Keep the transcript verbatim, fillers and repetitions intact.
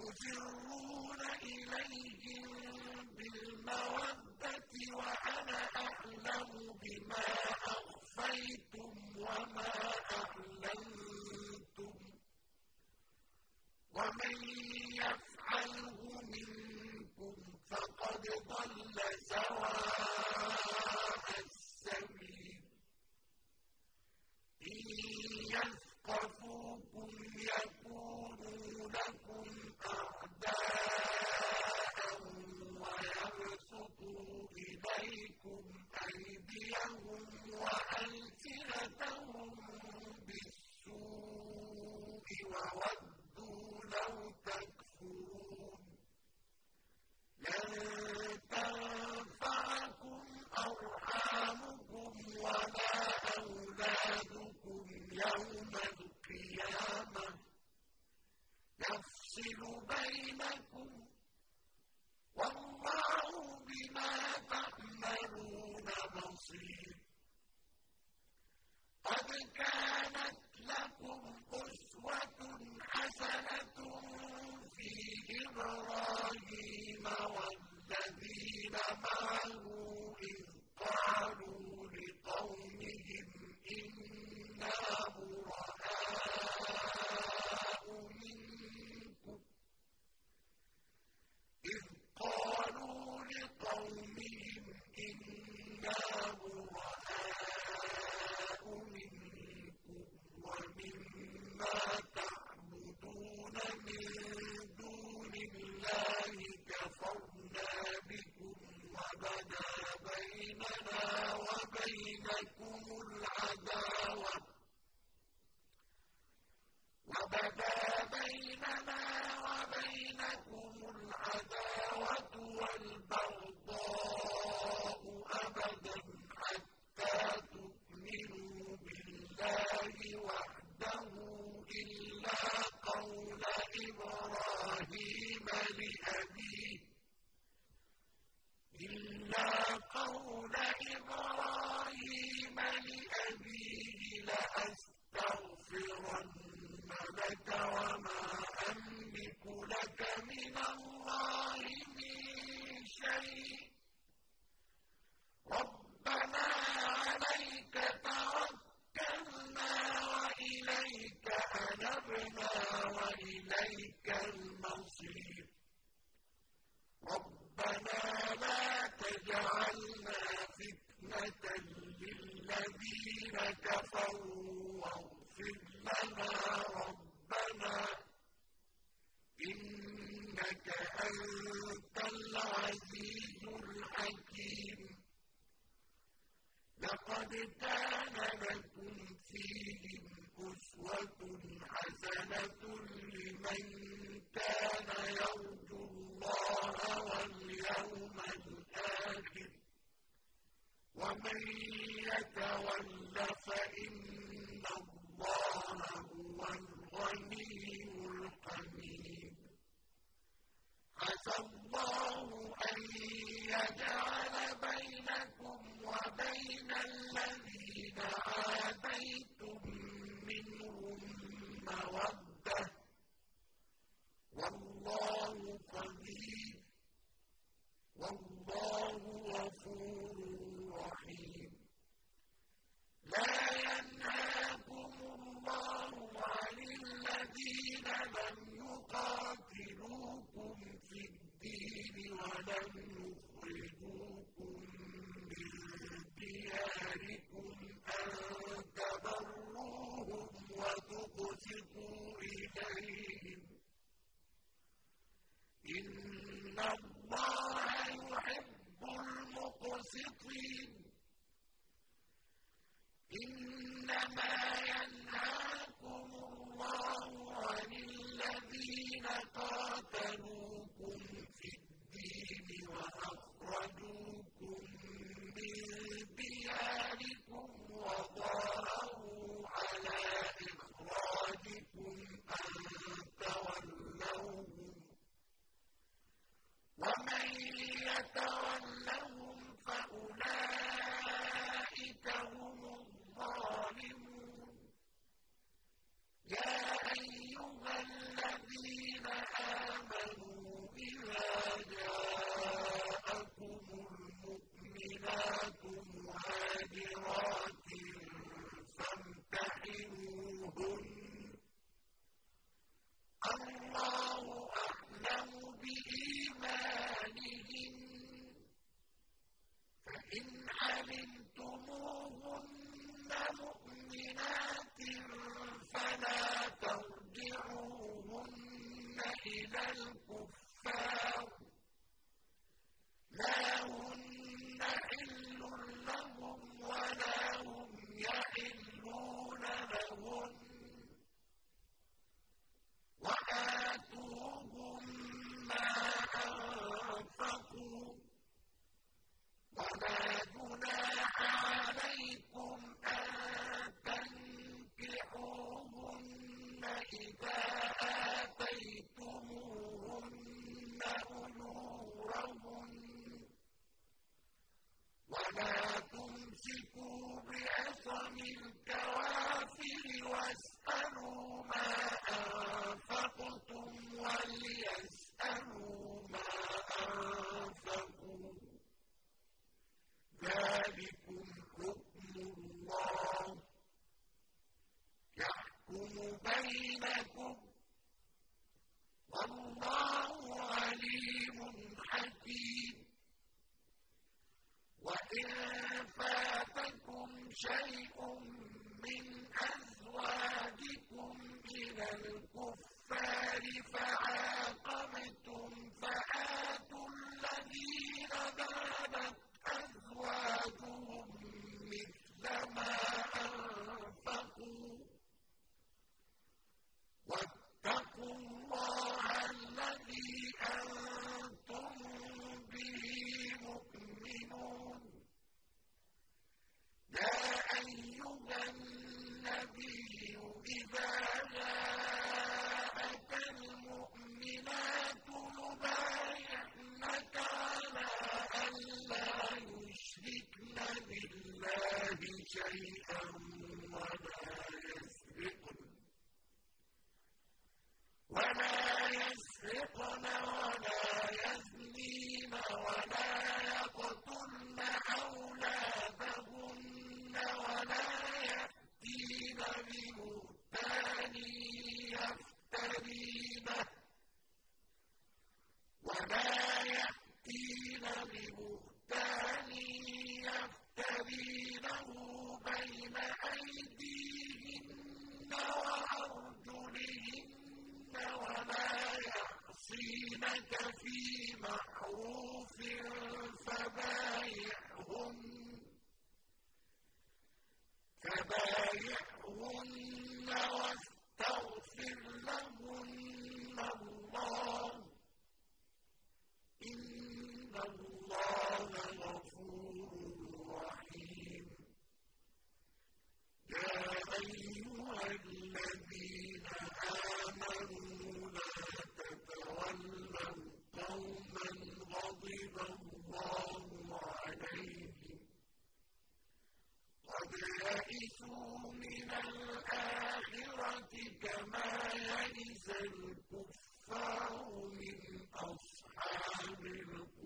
تُسِرُّونَ إِلَيْهِم بِالْمَوَدَّةِ وَأَنَا أَعْلَمُ بِمَا أَخْفَيْتُمْ وَمَا أَعْلَنتُمْ ۚ وَمَن يَفْعَلْهُ مِنكُمْ فَقَدْ ضَلَّ سَوَاءَ السَّبِيلِ إِن يَثْقَفُوكُمْ يَكُونُوا لَكُمْ أَعْدَاءً وَيَبْسُطُوا إِلَيْكُمْ أَيْدِيَهُمْ وَأَلْسِنَتَهُم بِالسُّوءِ وَوَدُّوا لَوْ تَكْفُرُونَ لَن تَنفَعَكُمْ أَرْحَامُكُمْ وَلَا أَوْلَادُكُمْ يَوْمَ الْقِيَامَةِ ۚ يَفْصِلُ بَيْنَكُمْ ۚ وَاللَّهُ بِمَا تَعْمَلُونَ بَصِيرٌ قَدْ كَانَتْ لَكُمْ أُسْوَةٌ حَسَنَةٌ فِي إِبْرَاهِيمَ وَالَّذِينَ مَعَهُ إِذْ قَالُوا لِقَوْمِهِمْ إِنَّا بُرَآءُ مِنكُمْ إِذْ قَالُوا لِقَوْمِهِمْ إِنَّا بُرَآءُ مِنكُمْ وَمِمَّا تَعْبُدُونَ مِن دُونِ اللَّهِ كَفَرْنَا بِكُمْ وَبَدَا بَيْنَنَا وَبَيْنَكُمُ الْعَدَاوَةُ وَبَدَا بَيْنَنَا وَبَيْنَكُمُ الْعَدَاوَةُ وَالْبَغْضَاءُ أَبَدًا حَتَّىٰ تُؤْمِنُوا بِاللَّهِ وَحْدَهُ إِلَّا قَوْلَ إِبْرَاهِيمَ لِأَبِيهِ إِلَّا قَوْلَ إِبْرَاهِيمَ لِأَبِيهِ لَأَسْتَغْفِرَنَّ لَكَ وَمَا أَمْلِكُ لَكَ مِنَ اللَّهِ مِن شَيْءٍ ۖ رَّبَّنَا عَلَيْكَ تَوَكَّلْنَا وَإِلَيْكَ أَنَبْنَا وَإِلَيْكَ الْمَصِيرُ رَبَّنَا لَا تَجْعَلْنَا فِتْنَةً لِّلَّذِينَ كَفَرُوا وَاغْفِرْ لَنَا رَبَّنَا إِنَّكَ أَنتَ الْعَزِيزُ الْحَكِيمُ لَقَدْ كَانَ لَكُمْ فِيهِمْ أُسْوَةٌ حَسَنَةٌ لِّمَن كَانَ يَرْجُو اللَّهَ وَالْيَوْمَ الْآخِرَ ۚ وَمَن يَتَوَلَّ فَإِنَّ اللَّهَ هُوَ الْغَنِيُّ الْحَمِيدُ عَسَى اللَّهُ أَن يَجْعَلَ بَيْنَكُمْ وَبَيْنَ الَّذِينَ عَادَيْتُم مِّنْهُم مَّوَدَّةً ۚ وَاللَّهُ قَدِيرٌ ۚ وَاللَّهُ غَفُورٌ رَّحِيمٌ لَا يَنْهَاكُمُ اللَّهُ عَنِ الَّذِينَ لَمْ يُقَاتِلُوكُمْ فِي الدِّينِ وَلَمْ يُخْرِجُوكُم مِّن دِيَارِكُمْ أَن تَبَرُّوهُمْ وَتُقْسِطُوا إِلَيْهِمْ ۚ إِنَّ اللَّهَ يُحِبُّ الْمُقْسِطِينَ إِنَّمَا يَنْهَاكُمُ اللَّهُ عَنِ الَّذِينَ قَاتَلُوكُمْ فِي الدِّينِ وَأَخْرَجُوكُم مِّن دِيَارِكُمْ وَظَاهَرُوا عَلَىٰ إِخْرَاجِكُمْ أَن تَوَلَّوْهُمْ ۚ وَمَن يَتَوَلَّهُمْ فَأُولَٰئِكَ الْكُفَّارُ لَا هُنَّ حِلٌّ لَّهُمْ وَلَا هُمْ يَحِلُّونَ لَهُنَّ وَآتُوهُم مَّا أَنفَقُوا وَلَا جُنَاحَ عَلَيْكُمْ أَن تَنكِحُوهُنَّ إِذَا آتَيْتُمُوهُنَّ أُجُورَهُنَّ وَلَا تُمْسِكُوا بِعِصَمِ الْكَوَافِرِ وَاسْأَلُوا مَا أَنفَقْتُمْ وَلْيَسْأَلُوا مَا أَنفَقُوا ۚ ذَٰلِكُمْ حُكْمُ اللَّهِ يَحْكُمُ بَيْنَكُمْ ۚ وَاللَّهُ عَلِيمٌ حَكِيمٌ وَإِن فَاتَكُمْ شَيْءٌ مِّنْ أَزْوَاجِكُمْ إِلَى الْكُفَّارِ فَعَاقَبْتُمْ فَآتُوا الَّذِينَ ذَهَبَتْ أَزْوَاجُهُم مِّثْلَ مَا أَنفَقُوا ۚ وَاتَّقُوا اللَّهَ الَّذِي أَنتُم بِهِ مُؤْمِنُونَ يَا أَيُّهَا النَّبِيُّ إِذَا جَاءَكَ الْمُؤْمِنَاتُ يُبَايِعْنَكَ عَلَىٰ أَن لَّا يُشْرِكْنَ بِاللَّهِ شَيْئًا وَلَا يَسْرِقْنَ وَلَا يَزْنِينَ وَلَا يَقْتُلْنَ أَوْلَادَهُنَّ وَلَا يَأْتِينَ بِبُهْتَانٍ يَفْتَرِينَهُ بَيْنَ أَيْدِيهِنَّ وَأَرْجُلِهِنَّ وَلَا يَعْصِينَكَ فِي مَعْرُوفٍ فَبَايِعْهُنَّ وَاسْتَغْفِرْ لَهُنَّ اللَّهَ ۖ إِنَّ اللَّهَ غَفُورٌ رَّحِيمٌ يَا أَيُّهَا الَّذِينَ آمَنُوا لَا تَتَوَلَّوْا قَوْمًا غَضِبَ اللَّهُ عَلَيْهِمْ قَدْ يَئِسُوا مِنَ الْآخِرَةِ كَمَا يَئِسَ الْكُفَّارُ مِنْ أَصْحَابِ الْقُبُورِ